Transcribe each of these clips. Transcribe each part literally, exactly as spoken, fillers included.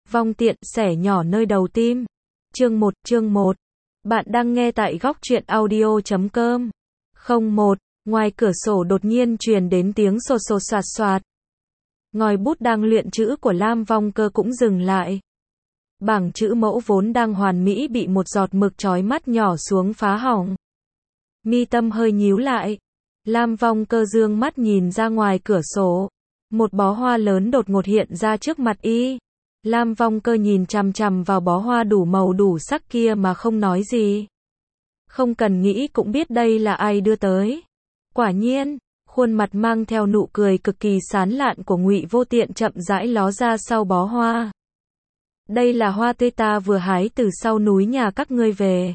Vong tiện, xẻ nhỏ nơi đầu tim. Chương một, chương một. Bạn đang nghe tại góc truyện audio chấm com. không một. Ngoài cửa sổ đột nhiên truyền đến tiếng sột sột soạt soạt. Ngòi bút đang luyện chữ của Lam Vong Cơ cũng dừng lại. Bảng chữ mẫu vốn đang hoàn mỹ bị một giọt mực chói mắt nhỏ xuống phá hỏng. Mi tâm hơi nhíu lại. Lam Vong Cơ dương mắt nhìn ra ngoài cửa sổ. Một bó hoa lớn đột ngột hiện ra trước mặt y. Lam Vong Cơ nhìn chằm chằm vào bó hoa đủ màu đủ sắc kia mà không nói gì. Không cần nghĩ cũng biết đây là ai đưa tới. Quả nhiên, khuôn mặt mang theo nụ cười cực kỳ sán lạn của Ngụy Vô Tiện chậm rãi ló ra sau bó hoa. Đây là hoa tươi ta vừa hái từ sau núi nhà các ngươi về.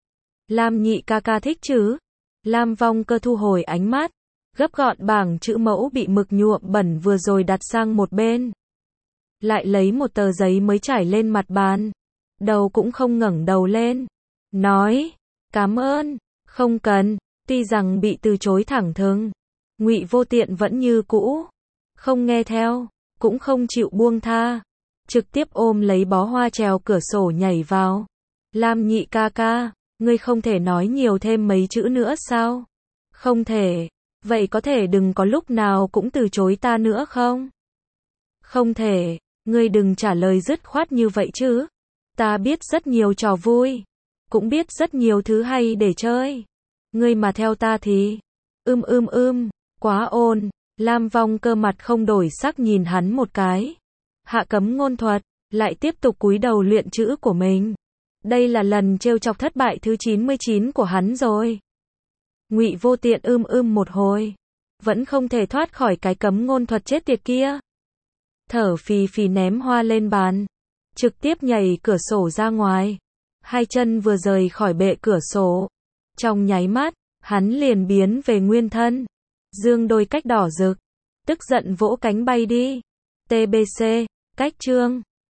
Lam nhị ca ca thích chứ? Lam Vong Cơ thu hồi ánh mắt, gấp gọn bảng chữ mẫu bị mực nhuộm bẩn vừa rồi đặt sang một bên. Lại lấy một tờ giấy mới trải lên mặt bàn. Đầu cũng không ngẩng đầu lên. Nói, cảm ơn, không cần. Tuy rằng bị từ chối thẳng thừng, Ngụy Vô Tiện vẫn như cũ. Không nghe theo, cũng không chịu buông tha. Trực tiếp ôm lấy bó hoa trèo cửa sổ nhảy vào. Lam nhị ca ca, ngươi không thể nói nhiều thêm mấy chữ nữa sao? Không thể. Vậy có thể đừng có lúc nào cũng từ chối ta nữa không? Không thể. Ngươi đừng trả lời dứt khoát như vậy chứ. Ta biết rất nhiều trò vui. Cũng biết rất nhiều thứ hay để chơi. Ngươi mà theo ta thì... Ưm ưm ưm, quá ôn. Lam Vong Cơ mặt không đổi sắc nhìn hắn một cái. Hạ cấm ngôn thuật, lại tiếp tục cúi đầu luyện chữ của mình. Đây là lần trêu chọc thất bại thứ chín mươi chín của hắn rồi. Ngụy Vô Tiện ưm ưm một hồi. Vẫn không thể thoát khỏi cái cấm ngôn thuật chết tiệt kia. Thở phì phì ném hoa lên bàn. Trực tiếp nhảy cửa sổ ra ngoài. Hai chân vừa rời khỏi bệ cửa sổ. Trong nháy mắt, hắn liền biến về nguyên thân. Dương đôi cách đỏ rực. Tức giận vỗ cánh bay đi. tê bê xê, cách chương.